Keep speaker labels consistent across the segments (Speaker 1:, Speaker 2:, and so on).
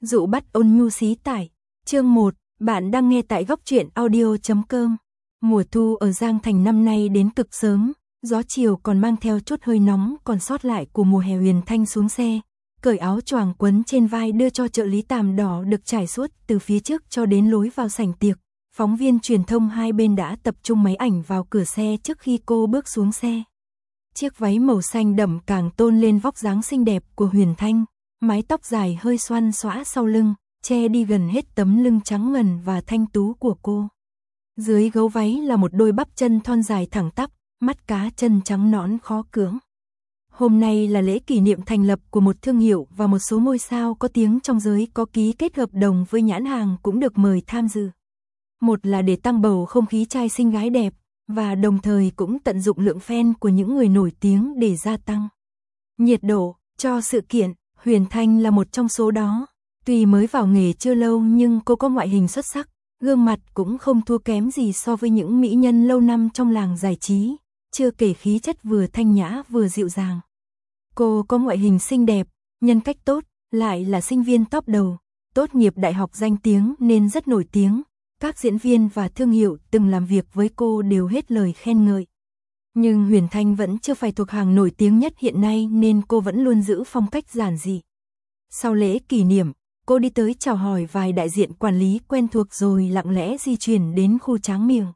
Speaker 1: Dụ bắt ôn nhu xí tải. Chương 1, bạn đang nghe tại góc truyện audio.com. Mùa thu ở Giang Thành năm nay đến cực sớm, gió chiều còn mang theo chút hơi nóng còn sót lại của mùa hè. Huyền Thanh xuống xe, cởi áo choàng quấn trên vai đưa cho trợ lý tằm đỏ được trải suốt từ phía trước cho đến lối vào sảnh tiệc. Phóng viên truyền thông hai bên đã tập trung máy ảnh vào cửa xe trước khi cô bước xuống xe. Chiếc váy màu xanh đậm càng tôn lên vóc dáng xinh đẹp của Huyền Thanh, mái tóc dài hơi xoăn xõa sau lưng, che đi gần hết tấm lưng trắng ngần và thanh tú của cô. Dưới gấu váy là một đôi bắp chân thon dài thẳng tắp, mắt cá chân trắng nõn khó cưỡng. Hôm nay là lễ kỷ niệm thành lập của một thương hiệu và một số ngôi sao có tiếng trong giới có ký kết hợp đồng với nhãn hàng cũng được mời tham dự. Một là để tăng bầu không khí trai xinh gái đẹp, và đồng thời cũng tận dụng lượng fan của những người nổi tiếng để gia tăng nhiệt độ cho sự kiện. Huyền Thanh là một trong số đó. Tuy mới vào nghề chưa lâu nhưng cô có ngoại hình xuất sắc, gương mặt cũng không thua kém gì so với những mỹ nhân lâu năm trong làng giải trí, chưa kể khí chất vừa thanh nhã vừa dịu dàng. Cô có ngoại hình xinh đẹp, nhân cách tốt, lại là sinh viên top đầu, tốt nghiệp đại học danh tiếng nên rất nổi tiếng. Các diễn viên và thương hiệu từng làm việc với cô đều hết lời khen ngợi. Nhưng Huyền Thanh vẫn chưa phải thuộc hàng nổi tiếng nhất hiện nay nên cô vẫn luôn giữ phong cách giản dị. Sau lễ kỷ niệm, cô đi tới chào hỏi vài đại diện quản lý quen thuộc rồi lặng lẽ di chuyển đến khu tráng miệng.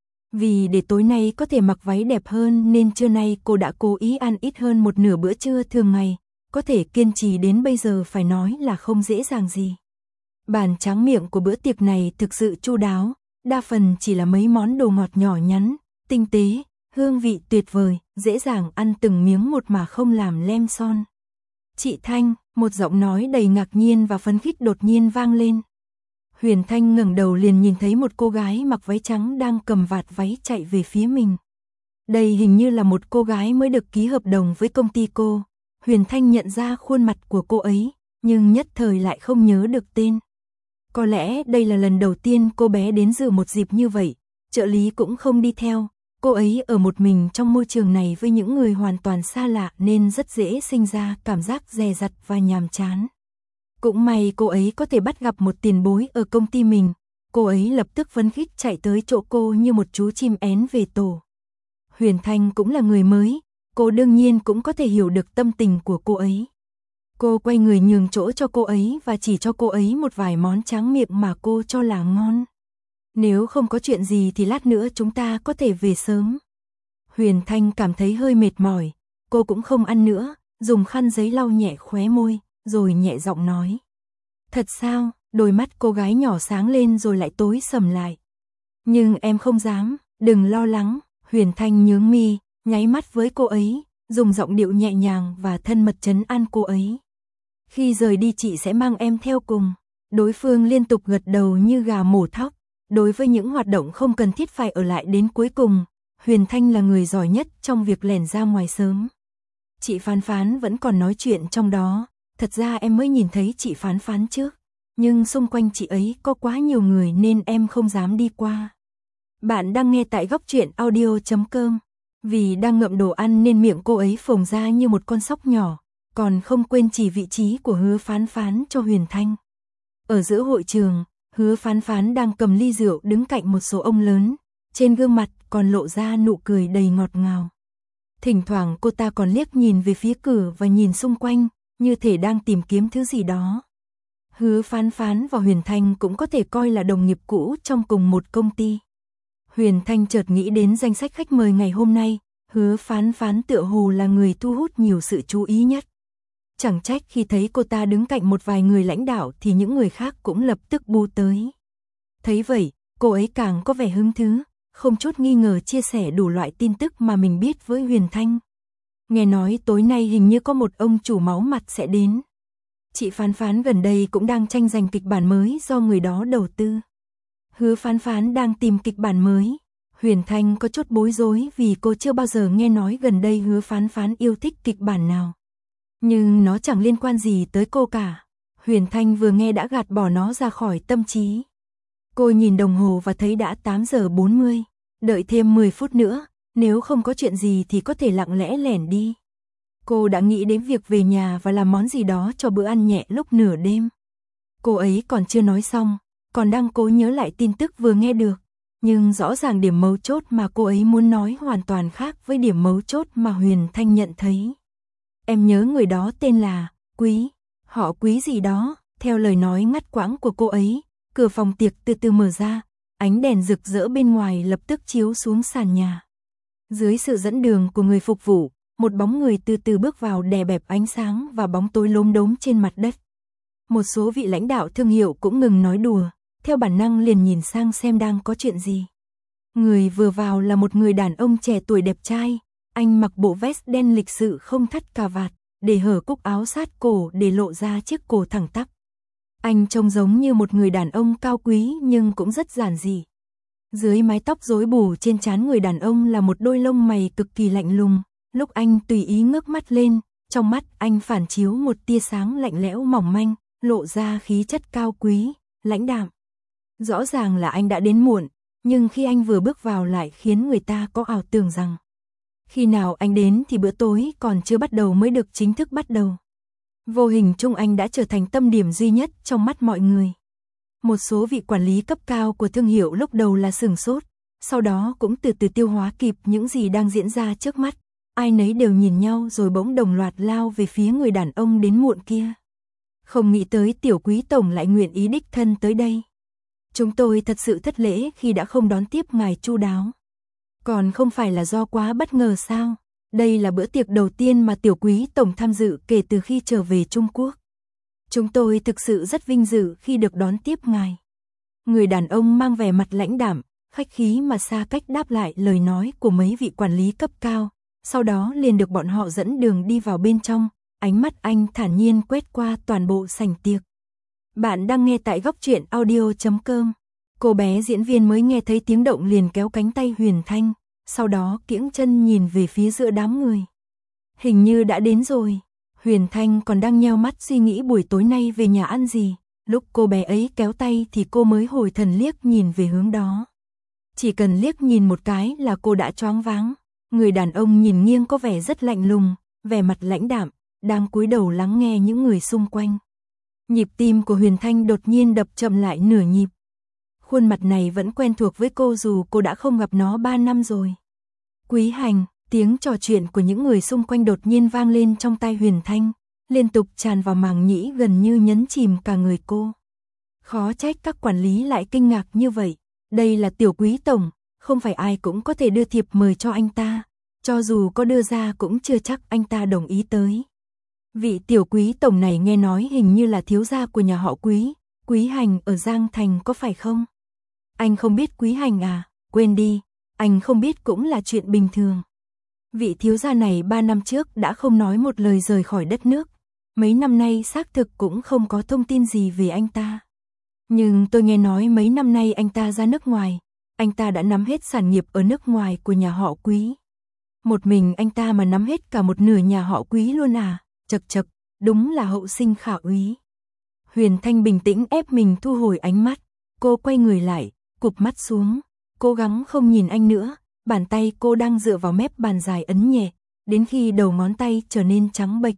Speaker 1: Vì để tối nay có thể mặc váy đẹp hơn nên trưa nay cô đã cố ý ăn ít hơn một nửa bữa trưa thường ngày. Có thể kiên trì đến bây giờ phải nói là không dễ dàng gì. Bàn tráng miệng của bữa tiệc này thực sự chu đáo, đa phần chỉ là mấy món đồ ngọt nhỏ nhắn, tinh tế, hương vị tuyệt vời, dễ dàng ăn từng miếng một mà không làm lem son. Chị Thanh, một giọng nói đầy ngạc nhiên và phấn khích đột nhiên vang lên. Huyền Thanh ngẩng đầu liền nhìn thấy một cô gái mặc váy trắng đang cầm vạt váy chạy về phía mình. Đây hình như là một cô gái mới được ký hợp đồng với công ty cô. Huyền Thanh nhận ra khuôn mặt của cô ấy, nhưng nhất thời lại không nhớ được tên. Có lẽ đây là lần đầu tiên cô bé đến dự một dịp như vậy, trợ lý cũng không đi theo, cô ấy ở một mình trong môi trường này với những người hoàn toàn xa lạ nên rất dễ sinh ra cảm giác dè dặt và nhàm chán. Cũng may cô ấy có thể bắt gặp một tiền bối ở công ty mình, cô ấy lập tức phấn khích chạy tới chỗ cô như một chú chim én về tổ. Huyền Thanh cũng là người mới, cô đương nhiên cũng có thể hiểu được tâm tình của cô ấy. Cô quay người nhường chỗ cho cô ấy và chỉ cho cô ấy một vài món tráng miệng mà cô cho là ngon. Nếu không có chuyện gì thì lát nữa chúng ta có thể về sớm. Huyền Thanh cảm thấy hơi mệt mỏi, cô cũng không ăn nữa, dùng khăn giấy lau nhẹ khóe môi, rồi nhẹ giọng nói. Thật sao? Đôi mắt cô gái nhỏ sáng lên rồi lại tối sầm lại. Nhưng em không dám, đừng lo lắng. Huyền Thanh nhướng mi, nháy mắt với cô ấy, dùng giọng điệu nhẹ nhàng và thân mật trấn an cô ấy. Khi rời đi chị sẽ mang em theo cùng. Đối phương liên tục gật đầu như gà mổ thóc. Đối với những hoạt động không cần thiết phải ở lại đến cuối cùng, Huyền Thanh là người giỏi nhất trong việc lẻn ra ngoài sớm. Chị Phán Phán vẫn còn nói chuyện trong đó. Thật ra em mới nhìn thấy chị Phán Phán trước, nhưng xung quanh chị ấy có quá nhiều người nên em không dám đi qua. Bạn đang nghe tại góc truyện audio.com. Vì đang ngậm đồ ăn nên miệng cô ấy phồng ra như một con sóc nhỏ, còn không quên chỉ vị trí của Hứa Phán Phán cho Huyền Thanh. Ở giữa hội trường, Hứa Phán Phán đang cầm ly rượu đứng cạnh một số ông lớn, trên gương mặt còn lộ ra nụ cười đầy ngọt ngào. Thỉnh thoảng cô ta còn liếc nhìn về phía cửa và nhìn xung quanh, như thể đang tìm kiếm thứ gì đó. Hứa Phán Phán và Huyền Thanh cũng có thể coi là đồng nghiệp cũ trong cùng một công ty. Huyền Thanh chợt nghĩ đến danh sách khách mời ngày hôm nay, Hứa Phán Phán tựa hồ là người thu hút nhiều sự chú ý nhất. Chẳng trách khi thấy cô ta đứng cạnh một vài người lãnh đạo thì những người khác cũng lập tức bu tới. Thấy vậy, cô ấy càng có vẻ hứng thú, không chút nghi ngờ chia sẻ đủ loại tin tức mà mình biết với Huyền Thanh. Nghe nói tối nay hình như có một ông chủ máu mặt sẽ đến. Chị Phán Phán gần đây cũng đang tranh giành kịch bản mới do người đó đầu tư. Hứa Phán Phán đang tìm kịch bản mới. Huyền Thanh có chút bối rối vì cô chưa bao giờ nghe nói gần đây Hứa Phán Phán yêu thích kịch bản nào. Nhưng nó chẳng liên quan gì tới cô cả. Huyền Thanh vừa nghe đã gạt bỏ nó ra khỏi tâm trí. Cô nhìn đồng hồ và thấy đã 8 giờ 40. Đợi thêm 10 phút nữa, nếu không có chuyện gì thì có thể lặng lẽ lẻn đi. Cô đã nghĩ đến việc về nhà và làm món gì đó cho bữa ăn nhẹ lúc nửa đêm. Cô ấy còn chưa nói xong, còn đang cố nhớ lại tin tức vừa nghe được. Nhưng rõ ràng điểm mấu chốt mà cô ấy muốn nói hoàn toàn khác với điểm mấu chốt mà Huyền Thanh nhận thấy. Em nhớ người đó tên là Quý, họ Quý gì đó. Theo lời nói ngắt quãng của cô ấy, cửa phòng tiệc từ từ mở ra, ánh đèn rực rỡ bên ngoài lập tức chiếu xuống sàn nhà. Dưới sự dẫn đường của người phục vụ, một bóng người từ từ bước vào đè bẹp ánh sáng và bóng tối lốm đốm trên mặt đất. Một số vị lãnh đạo thương hiệu cũng ngừng nói đùa, theo bản năng liền nhìn sang xem đang có chuyện gì. Người vừa vào là một người đàn ông trẻ tuổi đẹp trai, anh mặc bộ vest đen lịch sự không thắt cà vạt, để hở cúc áo sát cổ để lộ ra chiếc cổ thẳng tắp. Anh trông giống như một người đàn ông cao quý nhưng cũng rất giản dị. Dưới mái tóc rối bù trên trán người đàn ông là một đôi lông mày cực kỳ lạnh lùng, lúc anh tùy ý ngước mắt lên, trong mắt anh phản chiếu một tia sáng lạnh lẽo mỏng manh, lộ ra khí chất cao quý, lãnh đạm. Rõ ràng là anh đã đến muộn, nhưng khi anh vừa bước vào lại khiến người ta có ảo tưởng rằng khi nào anh đến thì bữa tối còn chưa bắt đầu mới được chính thức bắt đầu. Vô hình chung anh đã trở thành tâm điểm duy nhất trong mắt mọi người. Một số vị quản lý cấp cao của thương hiệu lúc đầu là sửng sốt, sau đó cũng từ từ tiêu hóa kịp những gì đang diễn ra trước mắt. Ai nấy đều nhìn nhau rồi bỗng đồng loạt lao về phía người đàn ông đến muộn kia. Không nghĩ tới tiểu Quý tổng lại nguyện ý đích thân tới đây. Chúng tôi thật sự thất lễ khi đã không đón tiếp ngài chu đáo. Còn không phải là do quá bất ngờ sao? Đây là bữa tiệc đầu tiên mà tiểu Quý tổng tham dự kể từ khi trở về Trung Quốc. Chúng tôi thực sự rất vinh dự khi được đón tiếp ngài. Người đàn ông mang vẻ mặt lãnh đạm, khách khí mà xa cách đáp lại lời nói của mấy vị quản lý cấp cao, sau đó liền được bọn họ dẫn đường đi vào bên trong, ánh mắt anh thản nhiên quét qua toàn bộ sảnh tiệc. Bạn đang nghe tại góc truyện audio.com. Cô bé diễn viên mới nghe thấy tiếng động liền kéo cánh tay Huyền Thanh, sau đó kiễng chân nhìn về phía giữa đám người. Hình như đã đến rồi. Huyền Thanh còn đang nheo mắt suy nghĩ buổi tối nay về nhà ăn gì, lúc cô bé ấy kéo tay thì cô mới hồi thần liếc nhìn về hướng đó. Chỉ cần liếc nhìn một cái là cô đã choáng váng. Người đàn ông nhìn nghiêng có vẻ rất lạnh lùng, vẻ mặt lãnh đạm, đang cúi đầu lắng nghe những người xung quanh. Nhịp tim của Huyền Thanh đột nhiên đập chậm lại nửa nhịp. Khuôn mặt này vẫn quen thuộc với cô dù cô đã không gặp nó 3 năm rồi. Quý Hành, tiếng trò chuyện của những người xung quanh đột nhiên vang lên trong tai Huyền Thanh, liên tục tràn vào màng nhĩ gần như nhấn chìm cả người cô. Khó trách các quản lý lại kinh ngạc như vậy, đây là tiểu Quý tổng, không phải ai cũng có thể đưa thiệp mời cho anh ta, cho dù có đưa ra cũng chưa chắc anh ta đồng ý tới. Vị tiểu Quý tổng này nghe nói hình như là thiếu gia của nhà họ Quý, Quý Hành ở Giang Thành có phải không? Anh không biết Quý Hành à? Quên đi, anh không biết cũng là chuyện bình thường. Vị thiếu gia này 3 năm trước đã không nói một lời rời khỏi đất nước, mấy năm nay xác thực cũng không có thông tin gì về anh ta. Nhưng tôi nghe nói mấy năm nay anh ta ra nước ngoài, anh ta đã nắm hết sản nghiệp ở nước ngoài của nhà họ Quý. Một mình anh ta mà nắm hết cả một nửa nhà họ Quý luôn à? Chậc chậc, đúng là hậu sinh khả úy. Huyền Thanh bình tĩnh ép mình thu hồi ánh mắt, cô quay người lại, cụp mắt xuống, cố gắng không nhìn anh nữa, bàn tay cô đang dựa vào mép bàn dài ấn nhẹ, đến khi đầu ngón tay trở nên trắng bệch.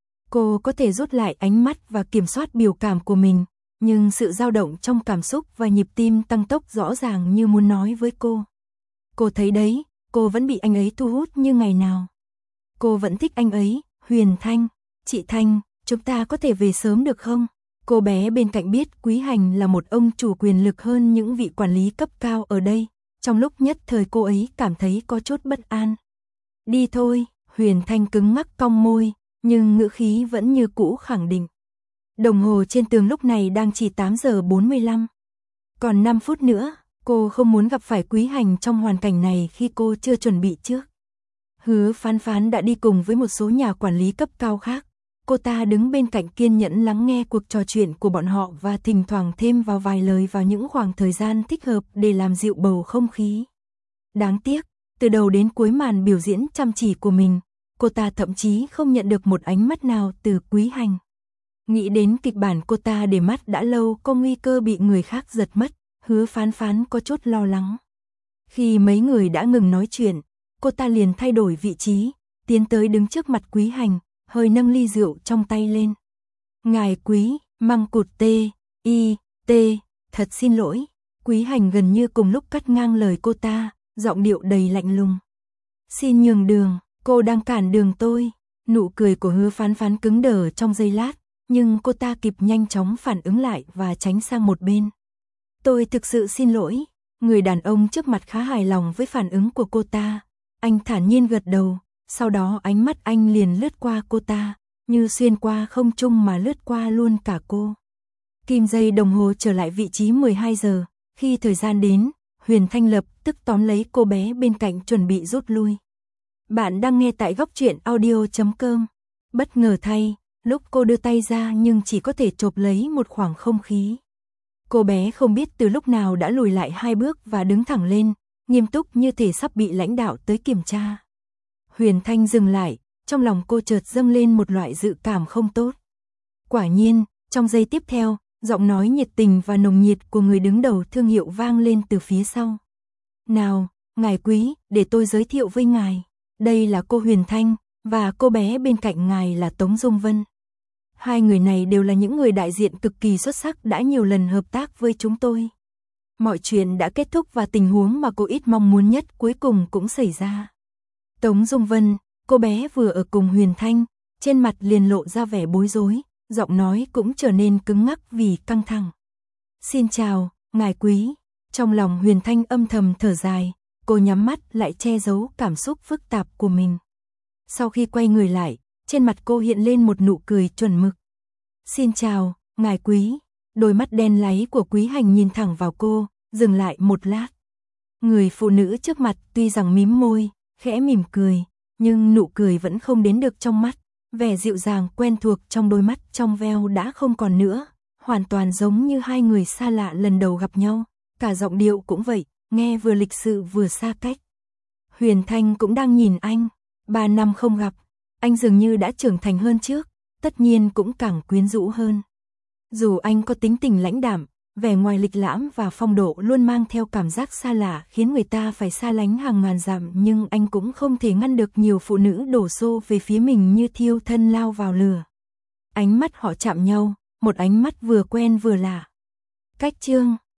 Speaker 1: Cô có thể rút lại ánh mắt và kiểm soát biểu cảm của mình, nhưng sự dao động trong cảm xúc và nhịp tim tăng tốc rõ ràng như muốn nói với cô. Cô thấy đấy, cô vẫn bị anh ấy thu hút như ngày nào. Cô vẫn thích anh ấy. Huyền Thanh, chị Thanh, chúng ta có thể về sớm được không? Cô bé bên cạnh biết Quý Hành là một ông chủ quyền lực hơn những vị quản lý cấp cao ở đây, trong lúc nhất thời cô ấy cảm thấy có chút bất an. Đi thôi, Huyền Thanh cứng ngắc cong môi, nhưng ngữ khí vẫn như cũ khẳng định. Đồng hồ trên tường lúc này đang chỉ 8 giờ 45. Còn 5 phút nữa, cô không muốn gặp phải Quý Hành trong hoàn cảnh này khi cô chưa chuẩn bị trước. Hứa Phán Phán đã đi cùng với một số nhà quản lý cấp cao khác. Cô ta đứng bên cạnh kiên nhẫn lắng nghe cuộc trò chuyện của bọn họ và thỉnh thoảng thêm vào vài lời vào những khoảng thời gian thích hợp để làm dịu bầu không khí. Đáng tiếc, từ đầu đến cuối màn biểu diễn chăm chỉ của mình, cô ta thậm chí không nhận được một ánh mắt nào từ Quý Hành. Nghĩ đến kịch bản cô ta để mắt đã lâu có nguy cơ bị người khác giật mất, Hứa Phán Phán có chút lo lắng. Khi mấy người đã ngừng nói chuyện, cô ta liền thay đổi vị trí, tiến tới đứng trước mặt Quý Hành, hơi nâng ly rượu trong tay lên. Ngài Quý, măng cụt tê, Thật xin lỗi. Quý Hành gần như cùng lúc cắt ngang lời cô ta, giọng điệu đầy lạnh lùng. Xin nhường đường, cô đang cản đường tôi. Nụ cười của Hứa Phán Phán cứng đờ trong giây lát, nhưng cô ta kịp nhanh chóng phản ứng lại và tránh sang một bên. Tôi thực sự xin lỗi. Người đàn ông trước mặt khá hài lòng với phản ứng của cô ta. Anh thản nhiên gật đầu, sau đó ánh mắt anh liền lướt qua cô ta, như xuyên qua không trung mà lướt qua luôn cả cô. Kim giây đồng hồ trở lại vị trí 12 giờ, khi thời gian đến, Huyền Thanh lập tức tóm lấy cô bé bên cạnh chuẩn bị rút lui. Bạn đang nghe tại góc truyện audio.com. Bất ngờ thay, lúc cô đưa tay ra nhưng chỉ có thể chộp lấy một khoảng không khí. Cô bé không biết từ lúc nào đã lùi lại 2 bước và đứng thẳng lên, nghiêm túc như thể sắp bị lãnh đạo tới kiểm tra. Huyền Thanh dừng lại, trong lòng cô chợt dâng lên một loại dự cảm không tốt. Quả nhiên, trong giây tiếp theo, giọng nói nhiệt tình và nồng nhiệt của người đứng đầu thương hiệu vang lên từ phía sau. Nào, ngài Quý, để tôi giới thiệu với ngài. Đây là cô Huyền Thanh, và cô bé bên cạnh ngài là Tống Dung Vân. Hai người này đều là những người đại diện cực kỳ xuất sắc đã nhiều lần hợp tác với chúng tôi. Mọi chuyện đã kết thúc và tình huống mà cô ít mong muốn nhất cuối cùng cũng xảy ra. Tống Dung Vân, cô bé vừa ở cùng Huyền Thanh, trên mặt liền lộ ra vẻ bối rối, giọng nói cũng trở nên cứng ngắc vì căng thẳng. Xin chào, ngài Quý. Trong lòng Huyền Thanh âm thầm thở dài, cô nhắm mắt lại che giấu cảm xúc phức tạp của mình. Sau khi quay người lại, trên mặt cô hiện lên một nụ cười chuẩn mực. Xin chào, ngài Quý. Đôi mắt đen láy của Quý Hành nhìn thẳng vào cô, dừng lại một lát. Người phụ nữ trước mặt tuy rằng mím môi, khẽ mỉm cười, nhưng nụ cười vẫn không đến được trong mắt. Vẻ dịu dàng quen thuộc trong đôi mắt trong veo đã không còn nữa, hoàn toàn giống như hai người xa lạ lần đầu gặp nhau. Cả giọng điệu cũng vậy, nghe vừa lịch sự vừa xa cách. Huyền Thanh cũng đang nhìn anh. 3 năm không gặp, anh dường như đã trưởng thành hơn trước, tất nhiên cũng càng quyến rũ hơn. Dù anh có tính tình lãnh đạm, vẻ ngoài lịch lãm và phong độ luôn mang theo cảm giác xa lạ khiến người ta phải xa lánh hàng ngàn dặm, nhưng anh cũng không thể ngăn được nhiều phụ nữ đổ xô về phía mình như thiêu thân lao vào lửa. Ánh mắt họ chạm nhau, một ánh mắt vừa quen vừa lạ. Cách chương